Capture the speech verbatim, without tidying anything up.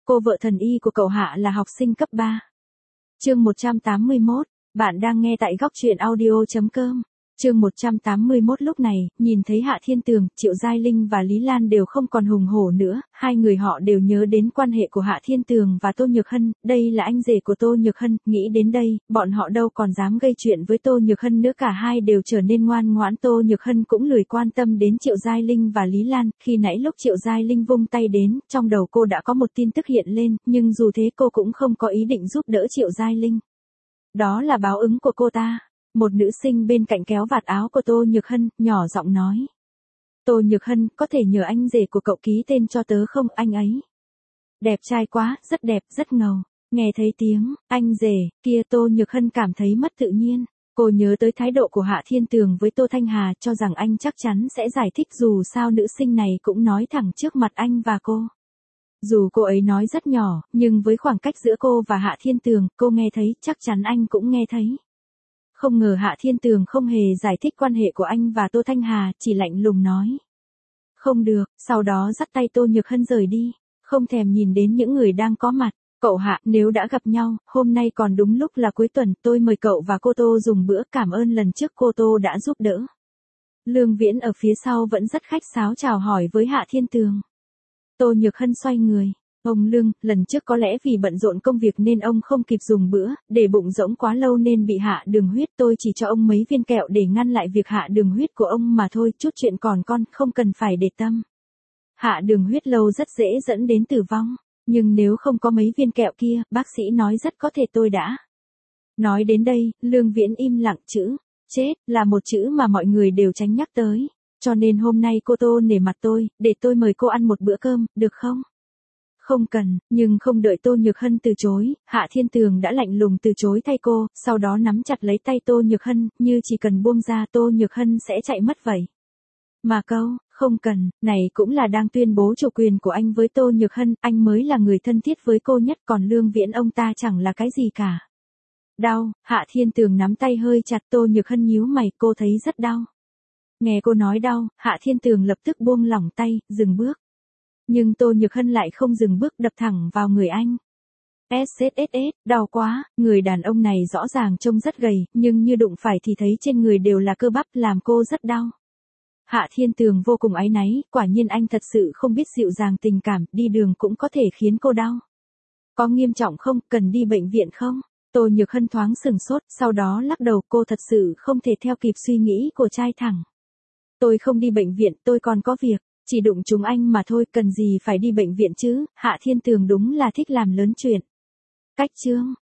Cô vợ thần y của cậu Hạ là học sinh cấp ba. Chương một trăm tám mươi mốt, bạn đang nghe tại góc truyện audio chấm com. Chương một trăm tám mươi mốt lúc này, nhìn thấy Hạ Thiên Tường, Triệu Giai Linh và Lý Lan đều không còn hùng hổ nữa, hai người họ đều nhớ đến quan hệ của Hạ Thiên Tường và Tô Nhược Hân, đây là anh rể của Tô Nhược Hân, nghĩ đến đây, bọn họ đâu còn dám gây chuyện với Tô Nhược Hân nữa, cả hai đều trở nên ngoan ngoãn. Tô Nhược Hân cũng lười quan tâm đến Triệu Giai Linh và Lý Lan, khi nãy lúc Triệu Giai Linh vung tay đến, trong đầu cô đã có một tin tức hiện lên, nhưng dù thế cô cũng không có ý định giúp đỡ Triệu Giai Linh. Đó là báo ứng của cô ta. Một nữ sinh bên cạnh kéo vạt áo của Tô Nhược Hân, nhỏ giọng nói. Tô Nhược Hân, có thể nhờ anh rể của cậu ký tên cho tớ không? Anh ấy đẹp trai quá, rất đẹp, rất ngầu. Nghe thấy tiếng anh rể kia, Tô Nhược Hân cảm thấy mất tự nhiên. Cô nhớ tới thái độ của Hạ Thiên Tường với Tô Thanh Hà, cho rằng anh chắc chắn sẽ giải thích, dù sao nữ sinh này cũng nói thẳng trước mặt anh và cô. Dù cô ấy nói rất nhỏ, nhưng với khoảng cách giữa cô và Hạ Thiên Tường, cô nghe thấy, chắc chắn anh cũng nghe thấy. Không ngờ Hạ Thiên Tường không hề giải thích quan hệ của anh và Tô Thanh Hà, chỉ lạnh lùng nói. Không được, sau đó dắt tay Tô Nhược Hân rời đi, không thèm nhìn đến những người đang có mặt. Cậu Hạ, nếu đã gặp nhau, hôm nay còn đúng lúc là cuối tuần, tôi mời cậu và cô Tô dùng bữa, cảm ơn lần trước cô Tô đã giúp đỡ. Lương Viễn ở phía sau vẫn rất khách sáo chào hỏi với Hạ Thiên Tường. Tô Nhược Hân xoay người. Ông Lương, lần trước có lẽ vì bận rộn công việc nên ông không kịp dùng bữa, để bụng rỗng quá lâu nên bị hạ đường huyết, tôi chỉ cho ông mấy viên kẹo để ngăn lại việc hạ đường huyết của ông mà thôi, chút chuyện còn con, không cần phải để tâm. Hạ đường huyết lâu rất dễ dẫn đến tử vong, nhưng nếu không có mấy viên kẹo kia, bác sĩ nói rất có thể tôi đã. Nói đến đây, Lương Viễn im lặng, chữ chết là một chữ mà mọi người đều tránh nhắc tới, cho nên hôm nay cô Tô nể mặt tôi, để tôi mời cô ăn một bữa cơm, được không? Không cần, nhưng không đợi Tô Nhược Hân từ chối, Hạ Thiên Tường đã lạnh lùng từ chối thay cô, sau đó nắm chặt lấy tay Tô Nhược Hân, như chỉ cần buông ra Tô Nhược Hân sẽ chạy mất vậy. Mà câu, không cần, này cũng là đang tuyên bố chủ quyền của anh với Tô Nhược Hân, anh mới là người thân thiết với cô nhất, còn Lương Viễn ông ta chẳng là cái gì cả. Đau, Hạ Thiên Tường nắm tay hơi chặt, Tô Nhược Hân nhíu mày, cô thấy rất đau. Nghe cô nói đau, Hạ Thiên Tường lập tức buông lỏng tay, dừng bước. Nhưng Tô Nhược Hân lại không dừng bước, đập thẳng vào người anh. ét ét ét ét, đau quá, người đàn ông này rõ ràng trông rất gầy, nhưng như đụng phải thì thấy trên người đều là cơ bắp, làm cô rất đau. Hạ Thiên Tường vô cùng áy náy, quả nhiên anh thật sự không biết dịu dàng tình cảm, đi đường cũng có thể khiến cô đau. Có nghiêm trọng không, cần đi bệnh viện không? Tô Nhược Hân thoáng sừng sốt, sau đó lắc đầu, cô thật sự không thể theo kịp suy nghĩ của trai thẳng. Tôi không đi bệnh viện, tôi còn có việc. Chỉ đụng chúng anh mà thôi, cần gì phải đi bệnh viện chứ? Hạ Thiên Tường đúng là thích làm lớn chuyện. Cách chương